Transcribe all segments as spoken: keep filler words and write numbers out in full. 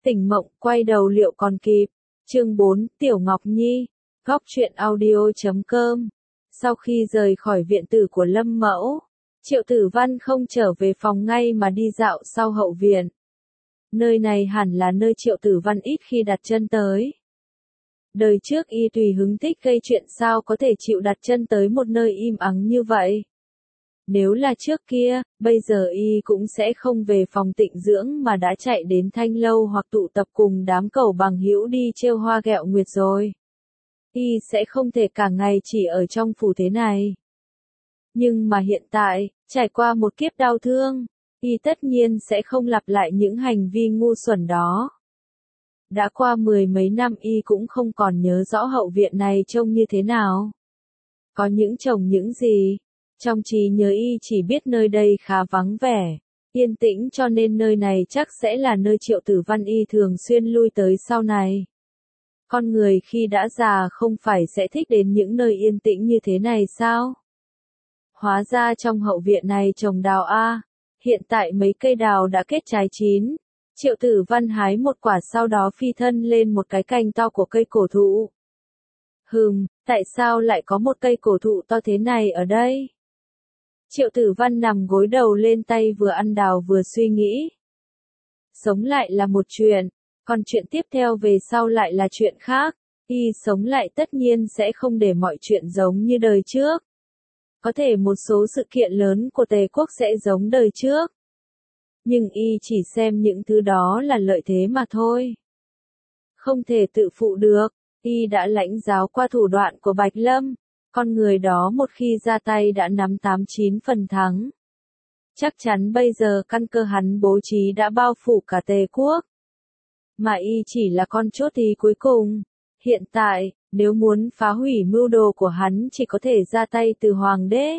Tỉnh mộng, quay đầu liệu còn kịp. Chương bốn, Tiểu Ngọc Nhi. Góc truyện audio chấm com. Sau khi rời khỏi viện tử của Lâm Mẫu, Triệu Tử Văn không trở về phòng ngay mà đi dạo sau hậu viện. Nơi này hẳn là nơi Triệu Tử Văn ít khi đặt chân tới. Đời trước y tùy hứng thích gây chuyện, sao có thể chịu đặt chân tới một nơi im ắng như vậy. Nếu là trước kia, bây giờ y cũng sẽ không về phòng tịnh dưỡng mà đã chạy đến Thanh Lâu hoặc tụ tập cùng đám cẩu bằng hữu đi trêu hoa ghẹo nguyệt rồi. Y sẽ không thể cả ngày chỉ ở trong phủ thế này. Nhưng mà hiện tại, trải qua một kiếp đau thương, y tất nhiên sẽ không lặp lại những hành vi ngu xuẩn đó. Đã qua mười mấy năm y cũng không còn nhớ rõ hậu viện này trông như thế nào. Có những trồng những gì. Trong trí nhớ y chỉ biết nơi đây khá vắng vẻ, yên tĩnh, cho nên nơi này chắc sẽ là nơi Triệu Tử Văn y thường xuyên lui tới sau này. Con người khi đã già không phải sẽ thích đến những nơi yên tĩnh như thế này sao? Hóa ra trong hậu viện này trồng đào a. Hiện tại mấy cây đào đã kết trái chín. Triệu Tử Văn hái một quả, sau đó phi thân lên một cái cành to của cây cổ thụ. Hừm, tại sao lại có một cây cổ thụ to thế này ở đây? Triệu Tử Văn nằm gối đầu lên tay, vừa ăn đào vừa suy nghĩ. Sống lại là một chuyện, còn chuyện tiếp theo về sau lại là chuyện khác. Y sống lại tất nhiên sẽ không để mọi chuyện giống như đời trước. Có thể một số sự kiện lớn của Tề quốc sẽ giống đời trước. Nhưng y chỉ xem những thứ đó là lợi thế mà thôi. Không thể tự phụ được, y đã lãnh giáo qua thủ đoạn của Bạch Lâm. Con người đó một khi ra tay đã nắm tám chín phần thắng. Chắc chắn bây giờ căn cơ hắn bố trí đã bao phủ cả Tề quốc. Mà y chỉ là con chốt tí cuối cùng. Hiện tại, nếu muốn phá hủy mưu đồ của hắn chỉ có thể ra tay từ Hoàng đế.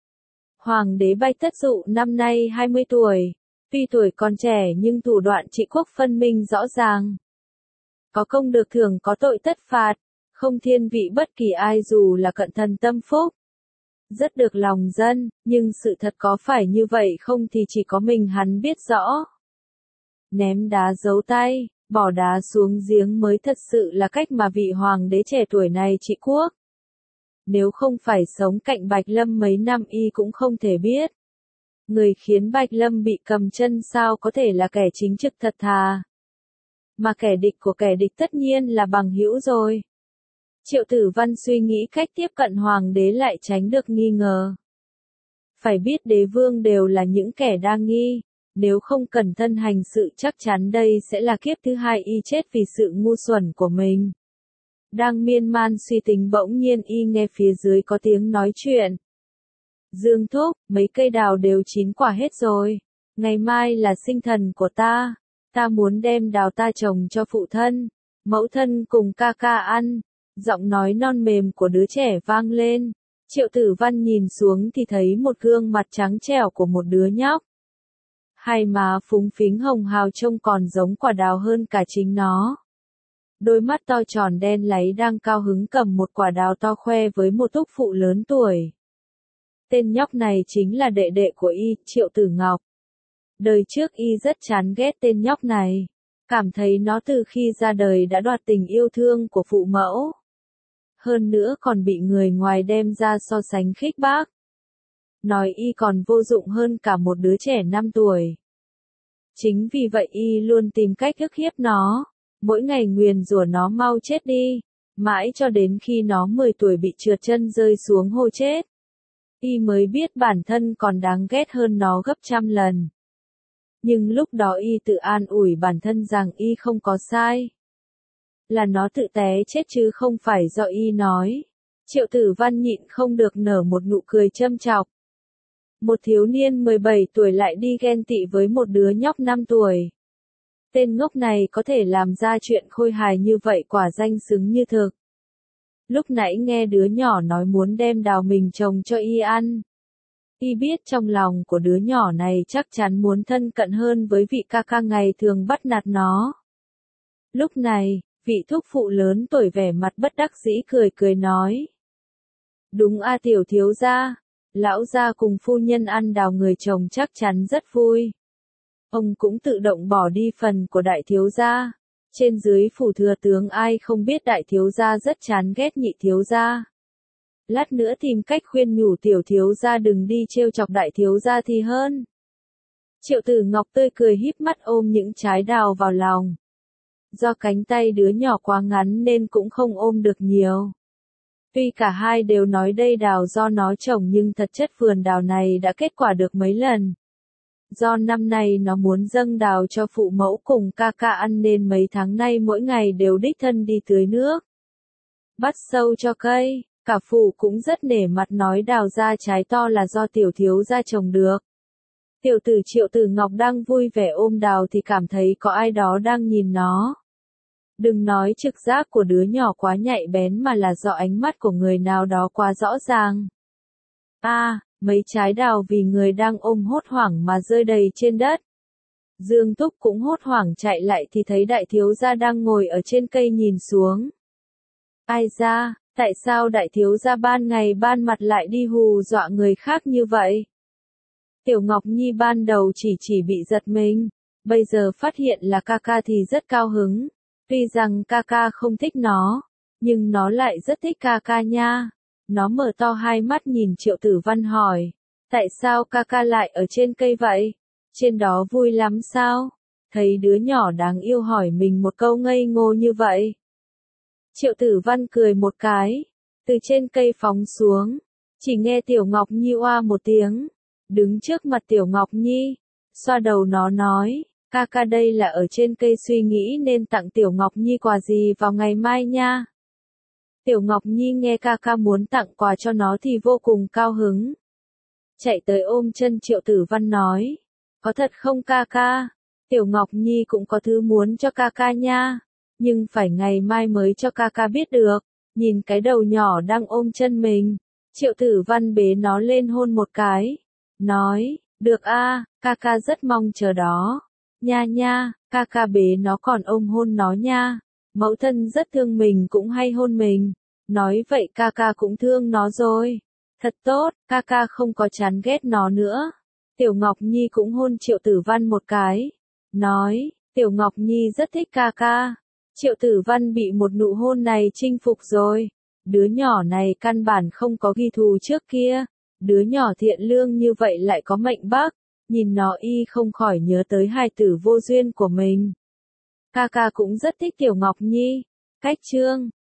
Hoàng đế Bạch Tất Dụ năm nay hai mươi tuổi. Tuy tuổi còn trẻ nhưng thủ đoạn trị quốc phân minh rõ ràng. Có công được thưởng, có tội tất phạt. Không thiên vị bất kỳ ai dù là cận thần tâm phúc. Rất được lòng dân, nhưng sự thật có phải như vậy không thì chỉ có mình hắn biết rõ. Ném đá giấu tay, bỏ đá xuống giếng mới thật sự là cách mà vị hoàng đế trẻ tuổi này trị quốc. Nếu không phải sống cạnh Bạch Lâm mấy năm y cũng không thể biết. Người khiến Bạch Lâm bị cầm chân sao có thể là kẻ chính trực thật thà. Mà kẻ địch của kẻ địch tất nhiên là bằng hữu rồi. Triệu Tử Văn suy nghĩ cách tiếp cận hoàng đế lại tránh được nghi ngờ. Phải biết đế vương đều là những kẻ đa nghi, nếu không cẩn thận hành sự chắc chắn đây sẽ là kiếp thứ hai y chết vì sự ngu xuẩn của mình. Đang miên man suy tính bỗng nhiên y nghe phía dưới có tiếng nói chuyện. Dương thúc, mấy cây đào đều chín quả hết rồi. Ngày mai là sinh thần của ta. Ta muốn đem đào ta trồng cho phụ thân, mẫu thân cùng ca ca ăn. Giọng nói non mềm của đứa trẻ vang lên. Triệu Tử Văn nhìn xuống thì thấy một gương mặt trắng trẻo của một đứa nhóc. Hai má phúng phính hồng hào trông còn giống quả đào hơn cả chính nó. Đôi mắt to tròn đen láy đang cao hứng cầm một quả đào to khoe với một thúc phụ lớn tuổi. Tên nhóc này chính là đệ đệ của y, Triệu Tử Ngọc. Đời trước y rất chán ghét tên nhóc này. Cảm thấy nó từ khi ra đời đã đoạt tình yêu thương của phụ mẫu. Hơn nữa còn bị người ngoài đem ra so sánh khích bác. Nói y còn vô dụng hơn cả một đứa trẻ năm tuổi. Chính vì vậy y luôn tìm cách ức hiếp nó. Mỗi ngày nguyền rủa nó mau chết đi. Mãi cho đến khi nó mười tuổi bị trượt chân rơi xuống hồ chết. Y mới biết bản thân còn đáng ghét hơn nó gấp trăm lần. Nhưng lúc đó y tự an ủi bản thân rằng y không có sai. Là nó tự té chết chứ không phải do y nói. Triệu Tử Văn nhịn không được nở một nụ cười châm chọc. Một thiếu niên mười bảy tuổi lại đi ghen tị với một đứa nhóc năm tuổi. Tên ngốc này có thể làm ra chuyện khôi hài như vậy quả danh xứng như thực. Lúc nãy nghe đứa nhỏ nói muốn đem đào mình trồng cho y ăn. Y biết trong lòng của đứa nhỏ này chắc chắn muốn thân cận hơn với vị ca ca ngày thường bắt nạt nó. Lúc này, vị thúc phụ lớn tuổi vẻ mặt bất đắc dĩ cười cười nói. Đúng a tiểu thiếu gia, lão gia cùng phu nhân ăn đào người chồng chắc chắn rất vui. Ông cũng tự động bỏ đi phần của đại thiếu gia. Trên dưới phủ thừa tướng ai không biết đại thiếu gia rất chán ghét nhị thiếu gia. Lát nữa tìm cách khuyên nhủ tiểu thiếu gia đừng đi trêu chọc đại thiếu gia thì hơn. Triệu Tử Ngọc tươi cười híp mắt ôm những trái đào vào lòng. Do cánh tay đứa nhỏ quá ngắn nên cũng không ôm được nhiều. Tuy cả hai đều nói đây đào do nó trồng nhưng thật chất vườn đào này đã kết quả được mấy lần. Do năm nay nó muốn dâng đào cho phụ mẫu cùng ca ca ăn nên mấy tháng nay mỗi ngày đều đích thân đi tưới nước. Bắt sâu cho cây, cả phụ cũng rất nể mặt nói đào ra trái to là do tiểu thiếu gia trồng được. Tiểu tử Triệu Tử Ngọc đang vui vẻ ôm đào thì cảm thấy có ai đó đang nhìn nó. Đừng nói trực giác của đứa nhỏ quá nhạy bén mà là do ánh mắt của người nào đó quá rõ ràng. A, à, mấy trái đào vì người đang ôm hốt hoảng mà rơi đầy trên đất. Dương Thúc cũng hốt hoảng chạy lại thì thấy đại thiếu gia đang ngồi ở trên cây nhìn xuống. Ai ra, tại sao đại thiếu gia ban ngày ban mặt lại đi hù dọa người khác như vậy? Tiểu Ngọc Nhi ban đầu chỉ chỉ bị giật mình, bây giờ phát hiện là ca ca thì rất cao hứng. Tuy rằng ca ca không thích nó, nhưng nó lại rất thích ca ca nha. Nó mở to hai mắt nhìn Triệu Tử Văn hỏi, tại sao ca ca lại ở trên cây vậy? Trên đó vui lắm sao? Thấy đứa nhỏ đáng yêu hỏi mình một câu ngây ngô như vậy. Triệu Tử Văn cười một cái, từ trên cây phóng xuống, chỉ nghe Tiểu Ngọc Nhi oa một tiếng, đứng trước mặt Tiểu Ngọc Nhi, xoa đầu nó nói, ca ca đây là ở trên cây suy nghĩ nên tặng Tiểu Ngọc Nhi quà gì vào ngày mai nha. Tiểu Ngọc Nhi nghe ca ca muốn tặng quà cho nó thì vô cùng cao hứng. Chạy tới ôm chân Triệu Tử Văn nói, có thật không ca ca? Tiểu Ngọc Nhi cũng có thứ muốn cho ca ca nha, nhưng phải ngày mai mới cho ca ca biết được. Nhìn cái đầu nhỏ đang ôm chân mình, Triệu Tử Văn bế nó lên hôn một cái, nói, được a, ca ca rất mong chờ đó. Nha nha, ca ca bế nó còn ôm hôn nó nha. Mẫu thân rất thương mình cũng hay hôn mình. Nói vậy ca ca cũng thương nó rồi. Thật tốt, ca ca không có chán ghét nó nữa. Tiểu Ngọc Nhi cũng hôn Triệu Tử Văn một cái. Nói, Tiểu Ngọc Nhi rất thích ca ca. Triệu Tử Văn bị một nụ hôn này chinh phục rồi. Đứa nhỏ này căn bản không có ghi thù trước kia. Đứa nhỏ thiện lương như vậy lại có mệnh Bắc. Nhìn nó y không khỏi nhớ tới hài tử vô duyên của mình. Ca ca cũng rất thích Tiểu Ngọc Nhi. Cách chương